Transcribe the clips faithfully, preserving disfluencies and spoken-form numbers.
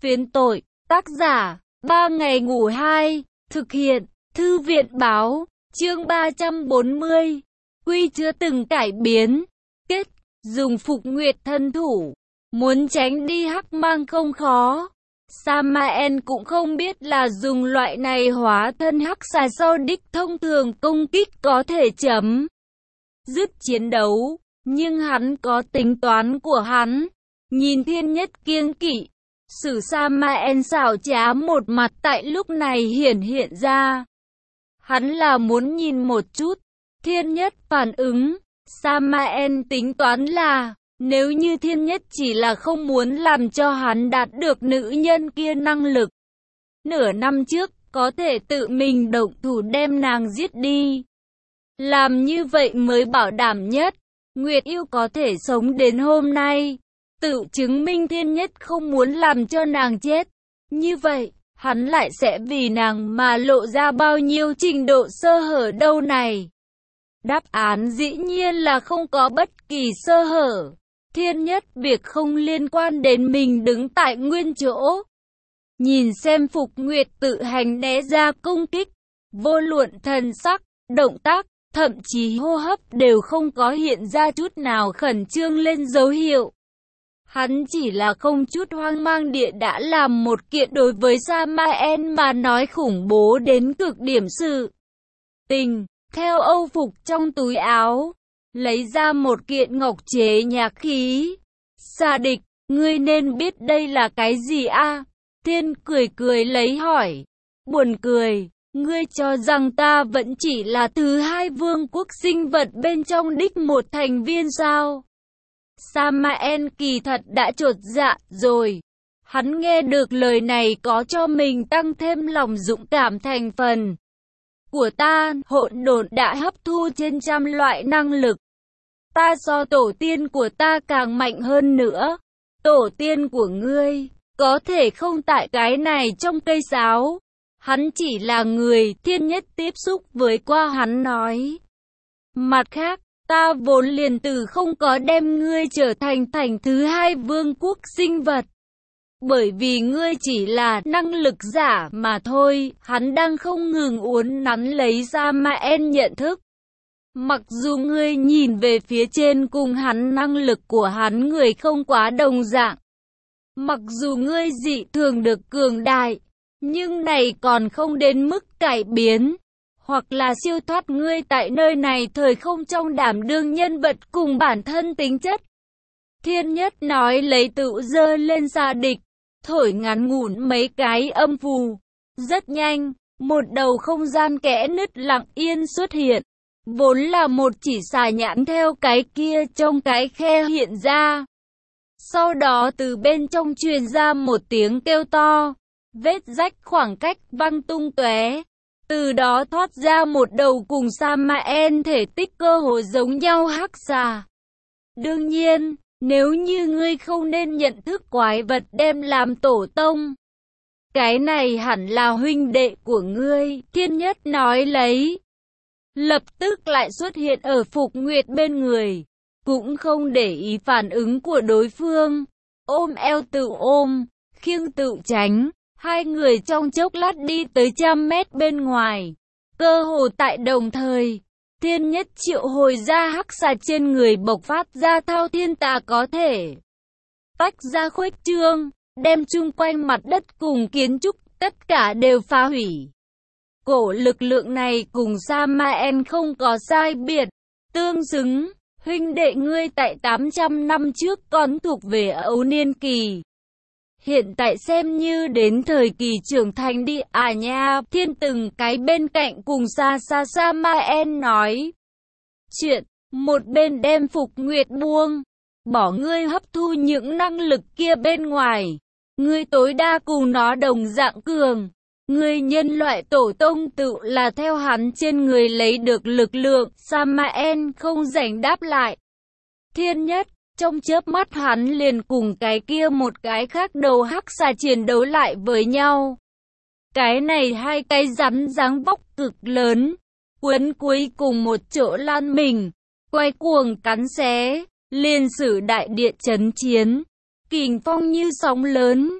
Phiến tội, tác giả, ba ngày ngủ hai, thực hiện, thư viện báo, chương ba trăm bốn mươi, quy chưa từng cải biến, kết, dùng Phục Nguyệt thân thủ, muốn tránh đi hắc mang không khó. Samael cũng không biết là dùng loại này hóa thân hắc xà sau đích thông thường công kích có thể chấm dứt chiến đấu, nhưng hắn có tính toán của hắn. Nhìn Thiên Nhất kiêng kỵ, sử Samael xảo trá một mặt tại lúc này hiển hiện ra. Hắn là muốn nhìn một chút Thiên Nhất phản ứng. Samael tính toán là, nếu như Thiên Nhất chỉ là không muốn làm cho hắn đạt được nữ nhân kia năng lực, nửa năm trước có thể tự mình động thủ đem nàng giết đi. Làm như vậy mới bảo đảm nhất, Nguyệt Yêu có thể sống đến hôm nay, tự chứng minh Thiên Nhất không muốn làm cho nàng chết. Như vậy, hắn lại sẽ vì nàng mà lộ ra bao nhiêu trình độ sơ hở đâu này? Đáp án dĩ nhiên là không có bất kỳ sơ hở. Thiên Nhất việc không liên quan đến mình đứng tại nguyên chỗ. Nhìn xem Phục Nguyệt tự hành né ra công kích, vô luận thần sắc, động tác, thậm chí hô hấp đều không có hiện ra chút nào khẩn trương lên dấu hiệu. Hắn chỉ là không chút hoang mang địa đã làm một kiện đối với Samael mà nói khủng bố đến cực điểm sự tình. Theo Âu Phục trong túi áo, lấy ra một kiện ngọc chế nhạc khí. Xà địch, ngươi nên biết đây là cái gì a? Thiên cười cười lấy hỏi. Buồn cười, ngươi cho rằng ta vẫn chỉ là thứ hai vương quốc sinh vật bên trong đích một thành viên sao? Samael kỳ thật đã chột dạ rồi. Hắn nghe được lời này có cho mình tăng thêm lòng dũng cảm thành phần. Của ta, hỗn độn đã hấp thu trên trăm loại năng lực. Ta so tổ tiên của ta càng mạnh hơn nữa. Tổ tiên của ngươi, có thể không tại cái này trong cây sáo. Hắn chỉ là người Thiên Nhất tiếp xúc với qua hắn nói. Mặt khác, ta vốn liền từ không có đem ngươi trở thành thành thứ hai vương quốc sinh vật. Bởi vì ngươi chỉ là năng lực giả mà thôi, hắn đang không ngừng uốn nắn lấy Samael nhận thức. Mặc dù ngươi nhìn về phía trên cùng hắn năng lực của hắn người không quá đồng dạng. Mặc dù ngươi dị thường được cường đại, nhưng này còn không đến mức cải biến, hoặc là siêu thoát ngươi tại nơi này thời không trong đảm đương nhân vật cùng bản thân tính chất. Thiên Nhất nói lấy tự giơ lên xà địch, thổi ngắn ngủn mấy cái âm phù. Rất nhanh, một đầu không gian kẽ nứt lặng yên xuất hiện. Vốn là một chỉ xà nhãn theo cái kia trong cái khe hiện ra. Sau đó từ bên trong truyền ra một tiếng kêu to. Vết rách khoảng cách văng tung tóe. Từ đó thoát ra một đầu cùng Samael thể tích cơ hồ giống nhau hắc xà. Đương nhiên, nếu như ngươi không nên nhận thức quái vật đem làm tổ tông, cái này hẳn là huynh đệ của ngươi, Thiên Nhất nói lấy. Lập tức lại xuất hiện ở Phục Nguyệt bên người, cũng không để ý phản ứng của đối phương. Ôm eo tự ôm, khiêng tự tránh, hai người trong chốc lát đi tới trăm mét bên ngoài. Cơ hồ tại đồng thời, Thiên Nhất triệu hồi ra hắc xà trên người bộc phát ra thao thiên tà có thể tách ra khuếch trương, đem chung quanh mặt đất cùng kiến trúc tất cả đều phá hủy. Cổ lực lượng này cùng Samael không có sai biệt, tương xứng. Huynh đệ ngươi tại tám trăm năm trước còn thuộc về ấu niên kỳ. Hiện tại xem như đến thời kỳ trưởng thành đi à nha. Thiên từng cái bên cạnh cùng xa xa Samael nói chuyện, một bên đem Phục Nguyệt buông. Bỏ ngươi hấp thu những năng lực kia bên ngoài. Ngươi tối đa cùng nó đồng dạng cường. Ngươi nhân loại tổ tông tự là theo hắn trên người lấy được lực lượng. Samael không rảnh đáp lại. Thiên Nhất, trong chớp mắt hắn liền cùng cái kia một cái khác đầu hắc xà chiến đấu lại với nhau. Cái này hai cái rắn dáng vóc cực lớn, quấn cuối cùng một chỗ lan mình, quay cuồng cắn xé, liên sử đại địa chấn chiến, kình phong như sóng lớn.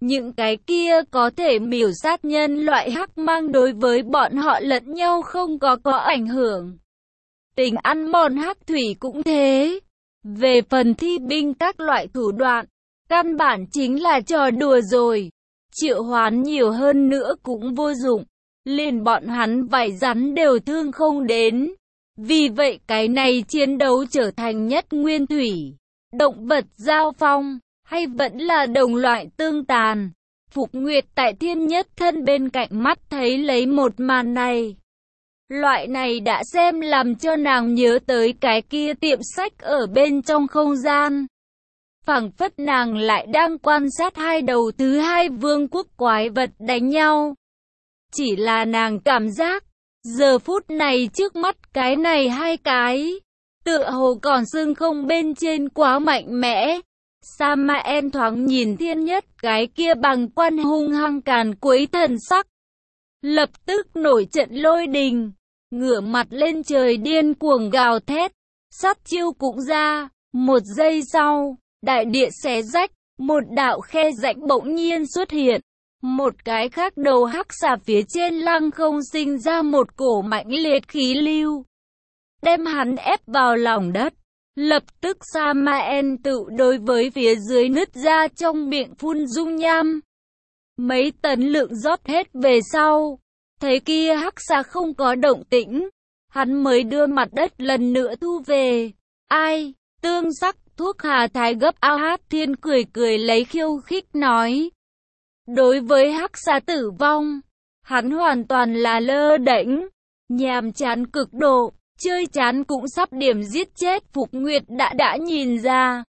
Những cái kia có thể miểu sát nhân loại hắc mang đối với bọn họ lẫn nhau không có có ảnh hưởng. Tình ăn mòn hắc thủy cũng thế. Về phần thi binh các loại thủ đoạn, căn bản chính là trò đùa rồi. Triệu hoán nhiều hơn nữa cũng vô dụng. Liền bọn hắn vảy rắn đều thương không đến. Vì vậy cái này chiến đấu trở thành nhất nguyên thủy. Động vật giao phong, hay vẫn là đồng loại tương tàn. Phục Nguyệt tại Thiên Nhất Thân bên cạnh mắt thấy lấy một màn này. Loại này đã xem làm cho nàng nhớ tới cái kia tiệm sách ở bên trong không gian. Phảng phất nàng lại đang quan sát hai đầu thứ hai vương quốc quái vật đánh nhau. Chỉ là nàng cảm giác, giờ phút này trước mắt cái này hai cái, tựa hồ còn xương không bên trên quá mạnh mẽ. Samael thoáng nhìn Thiên Nhất cái kia bằng quan hung hăng càn quấy thần sắc. Lập tức nổi trận lôi đình, ngửa mặt lên trời điên cuồng gào thét, sát chiêu cũng ra. Một giây sau, đại địa xé rách, một đạo khe rãnh bỗng nhiên xuất hiện. Một cái khác đầu hắc xà phía trên lăng không sinh ra một cổ mãnh liệt khí lưu, đem hắn ép vào lòng đất. Lập tức Samael tự đối với phía dưới nứt ra trong miệng phun dung nham. Mấy tấn lượng rót hết về sau, thấy kia hắc xà không có động tĩnh, hắn mới đưa mặt đất lần nữa thu về. Ai, tương sắc thuốc hà thái gấp ao hát thiên cười cười lấy khiêu khích nói. Đối với hắc xà tử vong, hắn hoàn toàn là lơ đễnh, nhàm chán cực độ. Chơi chán cũng sắp điểm giết chết. Phục Nguyệt đã đã nhìn ra.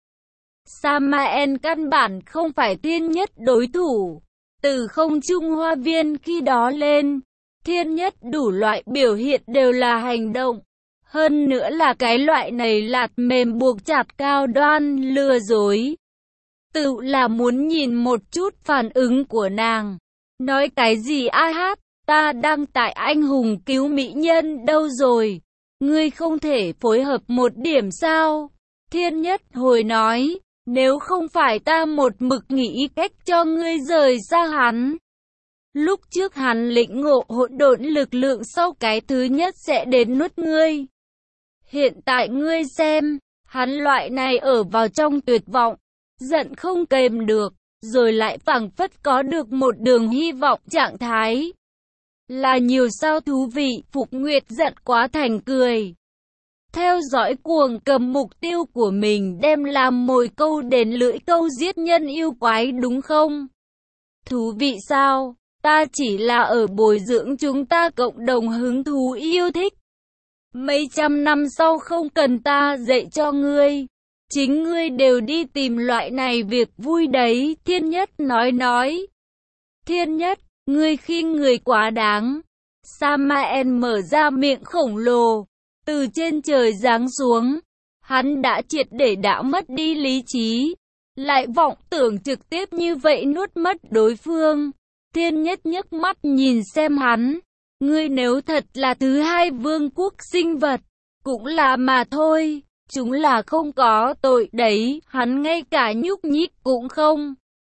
Samael căn bản không phải Thiên Nhất đối thủ. Từ không trung hoa viên khi đó lên, Thiên Nhất đủ loại biểu hiện đều là hành động. Hơn nữa là cái loại này lạt mềm buộc chặt cao đoan lừa dối. Tự là muốn nhìn một chút phản ứng của nàng. Nói cái gì ai hát, ta đang tại anh hùng cứu mỹ nhân đâu rồi. Ngươi không thể phối hợp một điểm sao? Thiên Nhất hồi nói, nếu không phải ta một mực nghĩ cách cho ngươi rời xa hắn. Lúc trước hắn lĩnh ngộ hỗn độn lực lượng sau cái thứ nhất sẽ đến nuốt ngươi. Hiện tại ngươi xem, hắn loại này ở vào trong tuyệt vọng, giận không kềm được, rồi lại phảng phất có được một đường hy vọng trạng thái. Là nhiều sao thú vị. Phục Nguyệt giận quá thành cười. Theo dõi cuồng cầm mục tiêu của mình đem làm mồi câu đến lưỡi câu giết nhân yêu quái đúng không? Thú vị sao? Ta chỉ là ở bồi dưỡng chúng ta cộng đồng hứng thú yêu thích. Mấy trăm năm sau không cần ta dạy cho ngươi. Chính ngươi đều đi tìm loại này việc vui đấy. Thiên Nhất nói nói. Thiên Nhất, ngươi khinh người quá đáng. Samael mở ra miệng khổng lồ, từ trên trời giáng xuống. Hắn đã triệt để đã mất đi lý trí, lại vọng tưởng trực tiếp như vậy nuốt mất đối phương. Thiên Nhất nhấc mắt nhìn xem hắn. Ngươi nếu thật là thứ hai vương quốc sinh vật, cũng là mà thôi. Chúng là không có tội đấy. Hắn ngay cả nhúc nhích cũng không.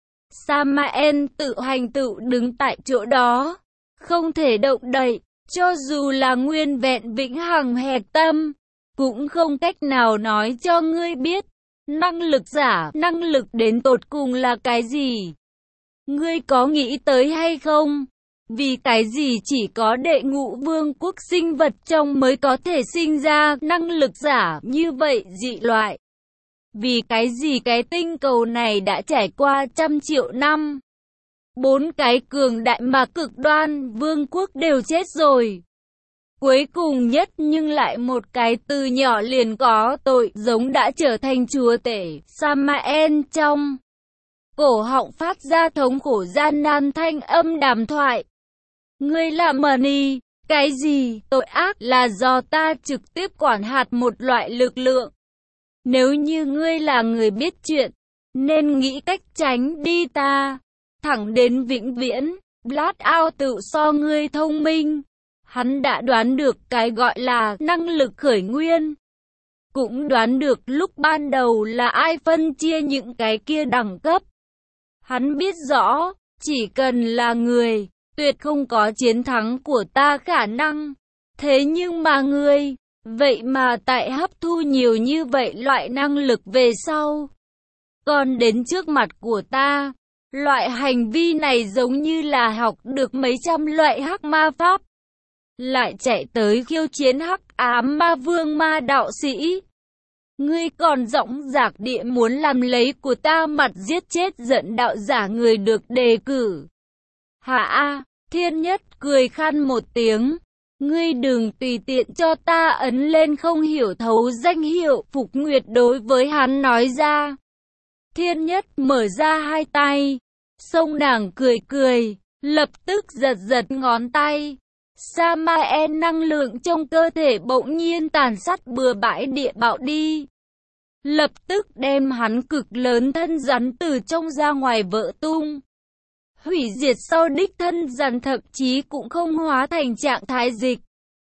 Samael tự hành tự đứng tại chỗ đó, không thể động đậy, cho dù là nguyên vẹn vĩnh hằng hẹp tâm, cũng không cách nào nói cho ngươi biết, năng lực giả, năng lực đến tột cùng là cái gì. Ngươi có nghĩ tới hay không? Vì cái gì chỉ có đệ ngũ vương quốc sinh vật trong mới có thể sinh ra năng lực giả như vậy dị loại? Vì cái gì cái tinh cầu này đã trải qua trăm triệu năm? Bốn cái cường đại mà cực đoan vương quốc đều chết rồi. Cuối cùng nhất nhưng lại một cái từ nhỏ liền có tội giống đã trở thành chúa tể. Samael trong cổ họng phát ra thống khổ gian nan thanh âm đàm thoại. Ngươi là Mani, cái gì? Tội ác là do ta trực tiếp quản hạt một loại lực lượng. Nếu như ngươi là người biết chuyện, nên nghĩ cách tránh đi ta, thẳng đến vĩnh viễn. Blackout tự so ngươi thông minh. Hắn đã đoán được cái gọi là năng lực khởi nguyên. Cũng đoán được lúc ban đầu là ai phân chia những cái kia đẳng cấp. Hắn biết rõ, chỉ cần là người, tuyệt không có chiến thắng của ta khả năng. Thế nhưng mà ngươi, vậy mà tại hấp thu nhiều như vậy loại năng lực về sau, còn đến trước mặt của ta. Loại hành vi này giống như là học được mấy trăm loại hắc ma pháp, lại chạy tới khiêu chiến hắc ám ma vương ma đạo sĩ. Ngươi còn dõng dạc địa muốn làm lấy của ta mặt giết chết giận đạo giả người được đề cử. Hả a, Thiên Nhất cười khan một tiếng. Ngươi đừng tùy tiện cho ta ấn lên không hiểu thấu danh hiệu. Phục Nguyệt đối với hắn nói ra. Thiên Nhất mở ra hai tay, xông nàng cười cười, lập tức giật giật ngón tay. Samael năng lượng trong cơ thể bỗng nhiên tàn sát bừa bãi địa bạo đi, lập tức đem hắn cực lớn thân rắn từ trong ra ngoài vỡ tung. Hủy diệt sau đích thân rắn thậm chí cũng không hóa thành trạng thái dịch,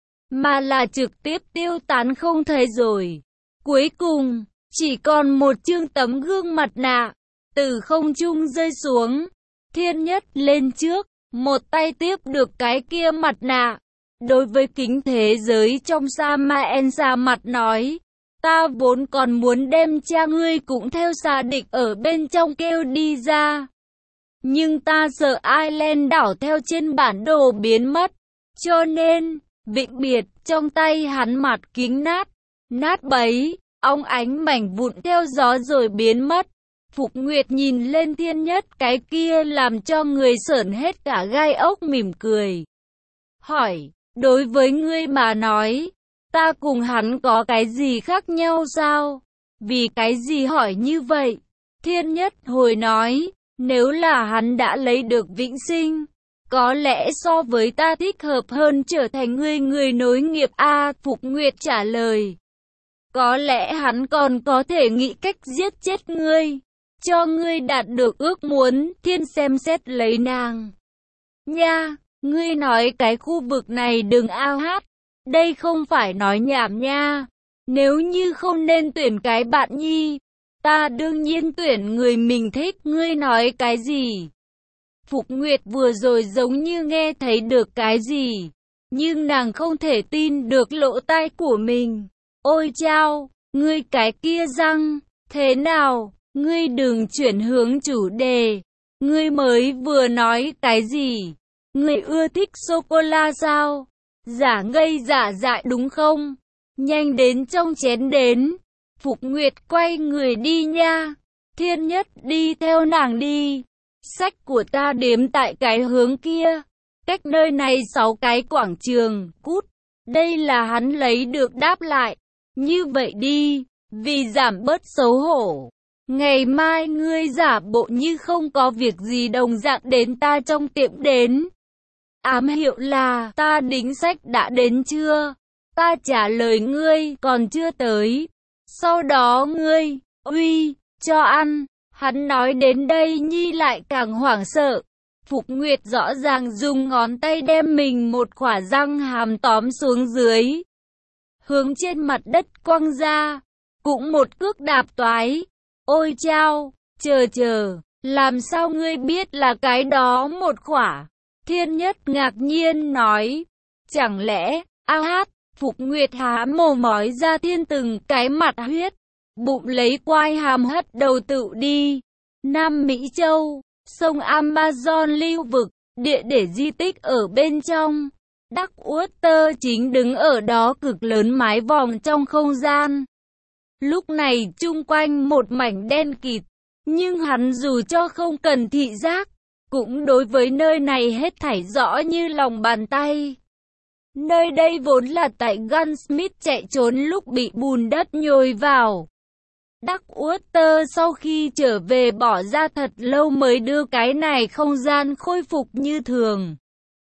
mà là trực tiếp tiêu tán không thấy rồi. Cuối cùng, chỉ còn một chương tấm gương mặt nạ, từ không trung rơi xuống. Thiên Nhất lên trước, một tay tiếp được cái kia mặt nạ. Đối với kính thế giới trong Samael ra mặt nói, ta vốn còn muốn đem cha ngươi cũng theo xà địch ở bên trong kêu đi ra. Nhưng ta sợ Island đảo theo trên bản đồ biến mất, cho nên, vĩnh biệt trong tay hắn mặt kính nát, nát bấy, óng ánh mảnh vụn theo gió rồi biến mất. Phục Nguyệt nhìn lên Thiên Nhất cái kia làm cho người sởn hết cả gai ốc mỉm cười. Hỏi, đối với ngươi mà nói, ta cùng hắn có cái gì khác nhau sao? Vì cái gì hỏi như vậy? Thiên Nhất hồi nói, nếu là hắn đã lấy được vĩnh sinh, có lẽ so với ta thích hợp hơn trở thành ngươi người nối nghiệp a. Phục Nguyệt trả lời, có lẽ hắn còn có thể nghĩ cách giết chết ngươi, cho ngươi đạt được ước muốn. Thiên xem xét lấy nàng. Nha, ngươi nói cái khu vực này đừng ao hát, đây không phải nói nhảm nha. Nếu như không nên tuyển cái bạn nhi, ta đương nhiên tuyển người mình thích. Ngươi nói cái gì? Phục Nguyệt vừa rồi giống như nghe thấy được cái gì, nhưng nàng không thể tin được lỗ tai của mình. Ôi chao, ngươi cái kia răng, thế nào? Ngươi đừng chuyển hướng chủ đề. Ngươi mới vừa nói cái gì? Ngươi ưa thích sô-cô-la sao? Giả ngây giả dại đúng không? Nhanh đến trong chén đến. Phục Nguyệt quay người đi nha. Thiên Nhất đi theo nàng đi. Sách của ta đếm tại cái hướng kia, cách nơi này sáu cái quảng trường. Cút. Đây là hắn lấy được đáp lại. Như vậy đi, vì giảm bớt xấu hổ, ngày mai ngươi giả bộ như không có việc gì đồng dạng đến ta trong tiệm đến. Ám hiệu là ta đính sách đã đến chưa? Ta trả lời ngươi còn chưa tới. Sau đó ngươi, uy, cho ăn. Hắn nói đến đây nhi lại càng hoảng sợ. Phục Nguyệt rõ ràng dùng ngón tay đem mình một khỏa răng hàm tóm xuống dưới, hướng trên mặt đất quăng ra, cũng một cước đạp toái. Ôi chao, chờ chờ, làm sao ngươi biết là cái đó một khỏa? Thiên Nhất ngạc nhiên nói, chẳng lẽ, a hát, Phục Nguyệt há mồm mói ra thiên từng cái mặt huyết, bụng lấy quai hàm hất đầu tự đi. Nam Mỹ Châu, sông Amazon lưu vực, địa để di tích ở bên trong. Đắc Uất Tơ chính đứng ở đó cực lớn mái vòm trong không gian. Lúc này chung quanh một mảnh đen kịt, nhưng hắn dù cho không cần thị giác, cũng đối với nơi này hết thảy rõ như lòng bàn tay. Nơi đây vốn là tại Gunsmith chạy trốn lúc bị bùn đất nhồi vào. Đắc Uất Tơ sau khi trở về bỏ ra thật lâu mới đưa cái này không gian khôi phục như thường.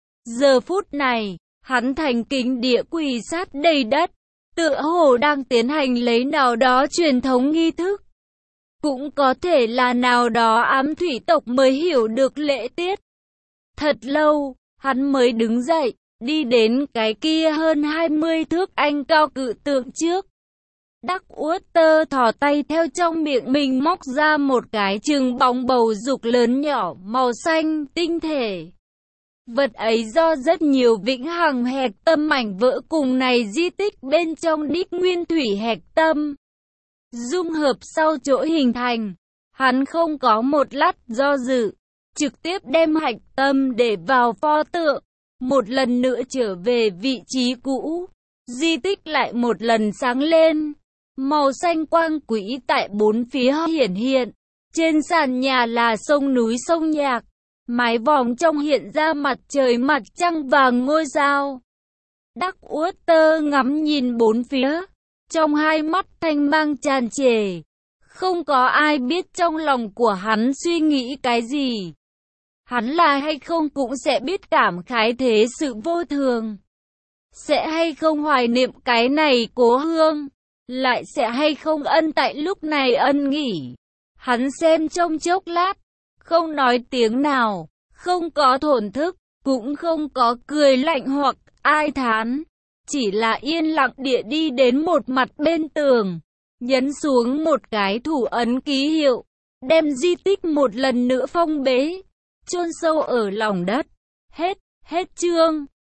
Giờ phút này, hắn thành kính địa quỳ sát đầy đất, tựa hồ đang tiến hành lấy nào đó truyền thống nghi thức. Cũng có thể là nào đó ám thủy tộc mới hiểu được lễ tiết. Thật lâu, hắn mới đứng dậy, đi đến cái kia hơn hai mươi thước anh cao cự tượng trước. Đắc Uất Tơ thò tay theo trong miệng mình móc ra một cái chừng bóng bầu dục lớn nhỏ, màu xanh, tinh thể. Vật ấy do rất nhiều vĩnh hằng hạch tâm mảnh vỡ cùng này di tích bên trong đích nguyên thủy hạch tâm dung hợp sau chỗ hình thành. Hắn không có một lát do dự, trực tiếp đem hạch tâm để vào pho tượng, một lần nữa trở về vị trí cũ. Di tích lại một lần sáng lên, màu xanh quang quỹ tại bốn phía hiển hiện. Trên sàn nhà là sông núi sông nhạc, mái vòm trong hiện ra mặt trời mặt trăng và ngôi sao. Đắc Uất Tơ ngắm nhìn bốn phía, trong hai mắt thanh mang tràn trề. Không có ai biết trong lòng của hắn suy nghĩ cái gì. Hắn là hay không cũng sẽ biết cảm khái thế sự vô thường. Sẽ hay không hoài niệm cái này cố hương. Lại sẽ hay không ân tại lúc này ân nghỉ. Hắn xem trong chốc lát, không nói tiếng nào, không có thổn thức, cũng không có cười lạnh hoặc ai thán. Chỉ là yên lặng địa đi đến một mặt bên tường, nhấn xuống một cái thủ ấn ký hiệu, đem di tích một lần nữa phong bế, chôn sâu ở lòng đất. Hết, hết chương.